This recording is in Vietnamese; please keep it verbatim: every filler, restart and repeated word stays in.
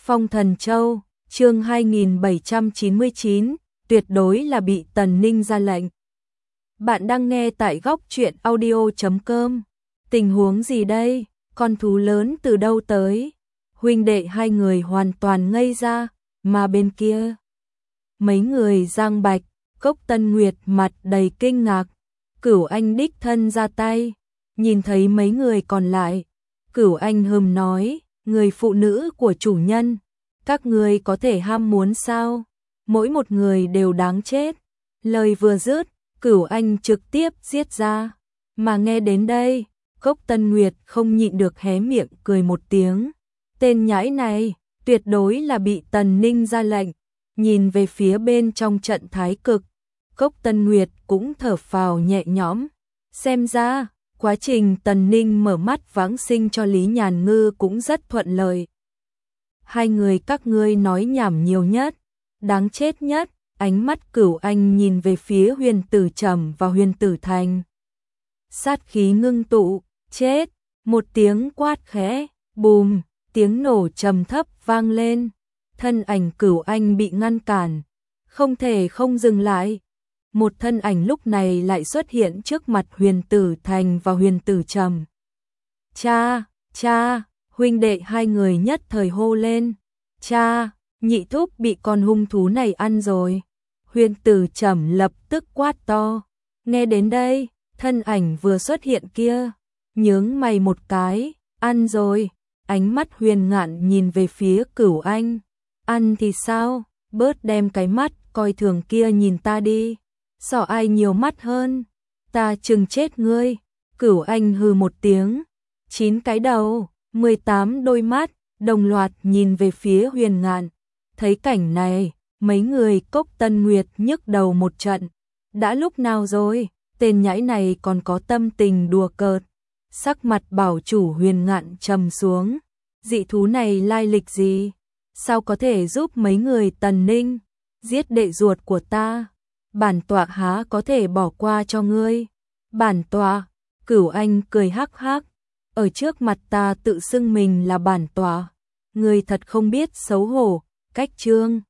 Phong Thần Châu, chương hai nghìn bảy trăm chín mươi chín, tuyệt đối là bị Tần Ninh ra lệnh. Bạn đang nghe tại góc truyện audio chấm com. Tình huống gì đây? Con thú lớn từ đâu tới? Huynh đệ hai người hoàn toàn ngây ra, mà bên kia mấy người Giang Bạch, Cốc Tân Nguyệt mặt đầy kinh ngạc. Cửu Anh đích thân ra tay, nhìn thấy mấy người còn lại, Cửu Anh hừm nói, người phụ nữ của chủ nhân, các người có thể ham muốn sao? Mỗi một người đều đáng chết. Lời vừa dứt, Cửu Anh trực tiếp giết ra. Mà nghe đến đây, Cốc Tân Nguyệt không nhịn được hé miệng cười một tiếng. Tên nhãi này, tuyệt đối là bị Tần Ninh ra lệnh. Nhìn về phía bên trong trận thái cực, Cốc Tân Nguyệt cũng thở phào nhẹ nhõm. Xem ra, quá trình Tần Ninh mở mắt vãng sinh cho Lý Nhàn Ngư cũng rất thuận lợi. Hai người các ngươi nói nhảm nhiều nhất, đáng chết nhất. Ánh mắt Cửu Anh nhìn về phía Huyền Tử Trầm và Huyền Tử Thành. Sát khí ngưng tụ, chết, một tiếng quát khẽ, bùm, tiếng nổ trầm thấp vang lên. Thân ảnh Cửu Anh bị ngăn cản, không thể không dừng lại. Một thân ảnh lúc này lại xuất hiện trước mặt Huyền Tử Thành và Huyền Tử Trầm. Cha, cha, huynh đệ hai người nhất thời hô lên. Cha, nhị thúc bị con hung thú này ăn rồi. Huyền Tử Trầm lập tức quát to. Nghe đến đây, thân ảnh vừa xuất hiện kia, nhướng mày một cái, ăn rồi. Ánh mắt Huyền Ngạn nhìn về phía Cửu Anh. Ăn thì sao, bớt đem cái mắt coi thường kia nhìn ta đi. Sợ ai nhiều mắt hơn, ta chừng chết ngươi. Cửu Anh hừ một tiếng, chín cái đầu, mười tám đôi mắt, đồng loạt nhìn về phía Huyền Ngạn. Thấy cảnh này, mấy người Cốc Tân Nguyệt nhức đầu một trận. Đã lúc nào rồi, tên nhãi này còn có tâm tình đùa cợt. Sắc mặt bảo chủ Huyền Ngạn trầm xuống. Dị thú này lai lịch gì? Sao có thể giúp mấy người Tần Ninh giết đệ ruột của ta? Bản tọa há có thể bỏ qua cho ngươi. Bản tọa, Cửu Anh cười hắc hắc. Ở trước mặt ta tự xưng mình là bản tọa. Ngươi thật không biết xấu hổ, cách trương.